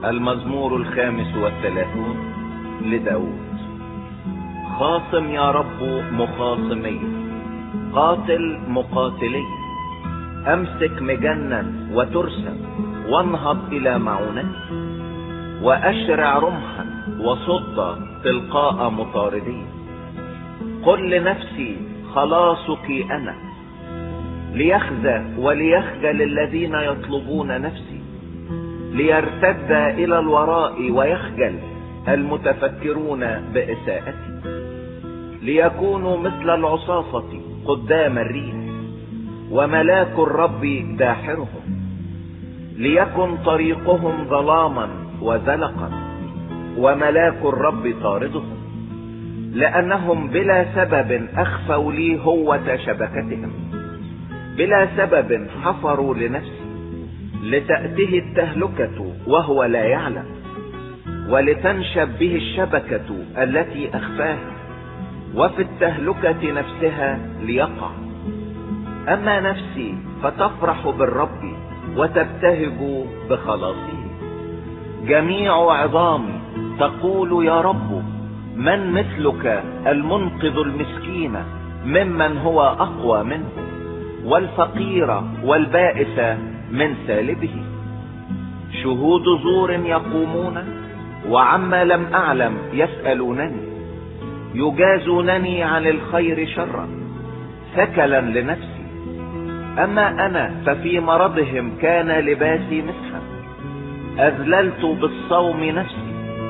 المزمور 35 لداود. خاصم يا رب مخاصمي، قاتل مقاتلي، امسك مجنا وترسم وانهض الى معونتي، واشرع رمحا وصد تلقاء مطاردي. قل لنفسي خلاصك انا، ليخزى وليخجل الذين يطلبون نفسي، ليرتد الى الوراء ويخجل المتفكرون بإساءتي، ليكونوا مثل العصافة قدام الريح، وملاك الرب داحرهم، ليكن طريقهم ظلاما وزلقا، وملاك الرب طاردهم، لأنهم بلا سبب أخفوا لي هوة شبكتهم، بلا سبب حفروا لنفسي، لتأته التهلكة وهو لا يعلم، ولتنشب به الشبكة التي أخفاها، وفي التهلكة نفسها ليقع. أما نفسي فتفرح بالرب وتبتهج بخلاصه، جميع عظامي تقول يا رب من مثلك، المنقذ المسكين ممن هو أقوى منه، والفقير والبائس من سالبه. شهود زور يقومون وعما لم أعلم يسألونني، يجازونني عن الخير شرا ثكلا لنفسي. أما أنا ففي مرضهم كان لباسي مسحا، أذللت بالصوم نفسي،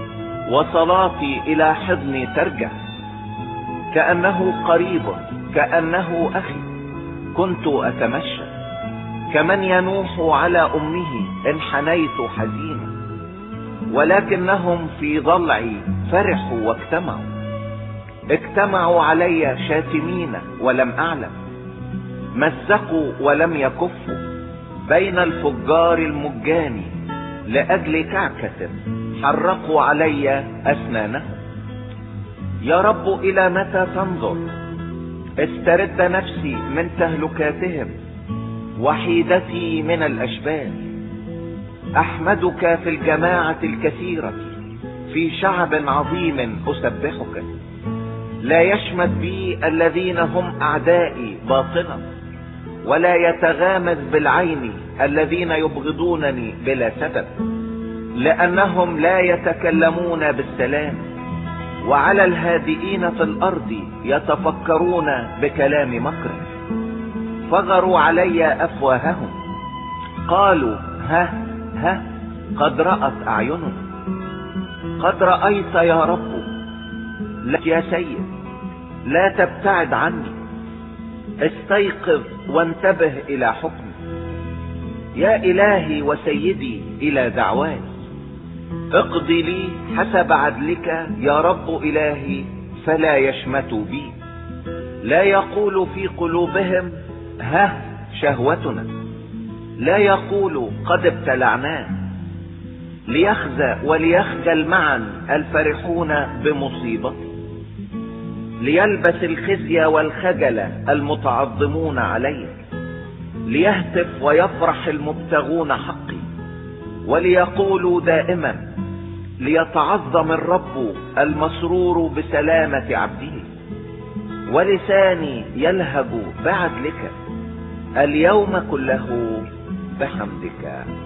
وصلاتي إلى حضني ترجع. كأنه قريب كأنه أخي كنت أتمشى، كمن ينوح على أمه انحنيت حزينا، ولكنهم في ضلعي فرحوا اجتمعوا علي شاتمين ولم أعلم، مزقوا ولم يكفوا بين الفجار المجاني، لأجل كعكة حرقوا علي أسنانهم. يا رب إلى متى تنظر؟ استرد نفسي من تهلكاتهم، وحيدتي من الأشبال. أحمدك في الجماعة الكثيرة، في شعب عظيم أسبحك. لا يشمت بي الذين هم أعدائي باطلا، ولا يتغامز بالعين الذين يبغضونني بلا سبب، لأنهم لا يتكلمون بالسلام، وعلى الهادئين في الأرض يتفكرون بكلام مكر. فغروا علي أفواههم، قالوا ها ها قد رأت أعيننا. قد رأيت يا رب، لك يا سيد لا تبتعد عني، استيقظ وانتبه إلى حكمي. يا إلهي وسيدي إلى دعواي، اقضي لي حسب عدلك يا رب إلهي، فلا يشمتوا بي. لا يقول في قلوبهم ها شهوتنا، لا يقول قد ابتلعناه. ليخزى وليخجل معا الفرحون بمصيبتي، ليلبس الخزي والخجل المتعظمون علي، ليهتف ويفرح المبتغون حقي، وليقولوا دائما ليتعظم الرب المسرور بسلامة عبده. ولساني يلهج بعدلك اليوم كله بحمدك.